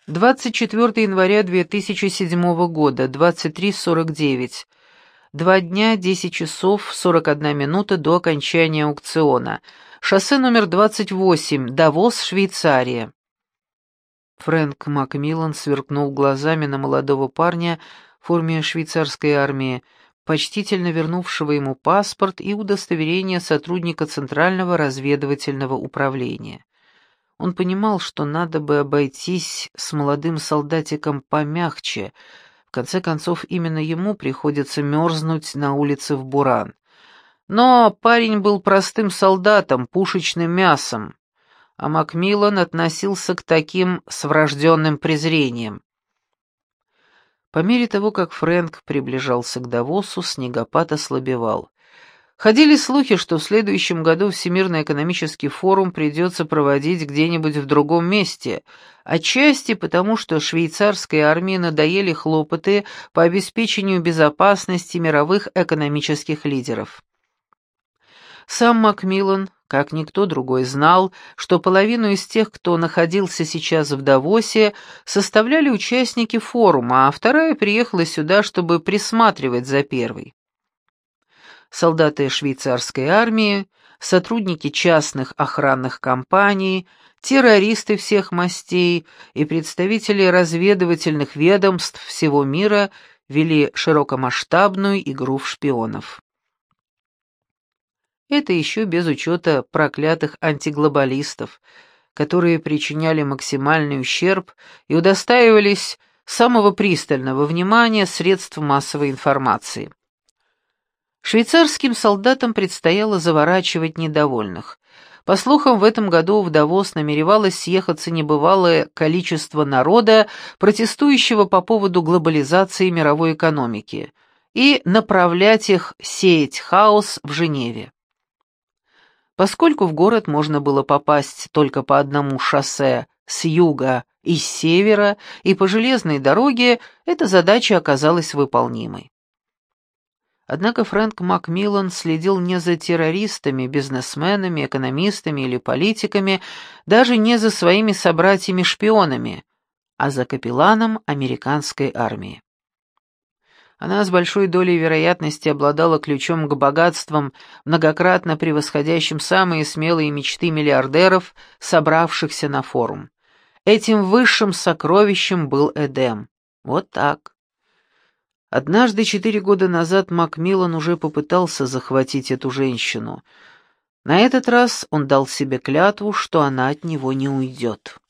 24 января 2007 года, 23:49. 2 дня, 10 часов, 41 минута до окончания аукциона. Шоссе номер 28, Давос, Швейцария. Фрэнк Макмиллан сверкнул глазами на молодого парня в форме швейцарской армии, почтительно вернувшего ему паспорт и удостоверение сотрудника Центрального разведывательного управления. Он понимал, что надо бы обойтись с молодым солдатиком помягче. В конце концов, именно ему приходится мерзнуть на улице в буран. Но парень был простым солдатом, пушечным мясом, а Макмиллан относился к таким с врожденным презрением. По мере того, как Фрэнк приближался к Давосу, снегопад ослабевал. Ходили слухи, что в следующем году Всемирный экономический форум придется проводить где-нибудь в другом месте, отчасти потому, что швейцарской армии надоели хлопоты по обеспечению безопасности мировых экономических лидеров. Сам Макмиллан, как никто другой, знал, что половину из тех, кто находился сейчас в Давосе, составляли участники форума, а вторая приехала сюда, чтобы присматривать за первой. Солдаты швейцарской армии, сотрудники частных охранных компаний, террористы всех мастей и представители разведывательных ведомств всего мира вели широкомасштабную игру в шпионов. Это еще без учета проклятых антиглобалистов, которые причиняли максимальный ущерб и удостаивались самого пристального внимания средств массовой информации. Швейцарским солдатам предстояло заворачивать недовольных. По слухам, в этом году в Давос намеревалось съехаться небывалое количество народа, протестующего по поводу глобализации мировой экономики, и направлять их сеять хаос в Женеве. Поскольку в город можно было попасть только по одному шоссе с юга и с севера, и по железной дороге, эта задача оказалась выполнимой. Однако Фрэнк Макмиллан следил не за террористами, бизнесменами, экономистами или политиками, даже не за своими собратьями-шпионами, а за капелланом американской армии. Она с большой долей вероятности обладала ключом к богатствам, многократно превосходящим самые смелые мечты миллиардеров, собравшихся на форум. Этим высшим сокровищем был Эдем. Вот так. Однажды 4 года назад Макмиллан уже попытался захватить эту женщину. На этот раз он дал себе клятву, что она от него не уйдет.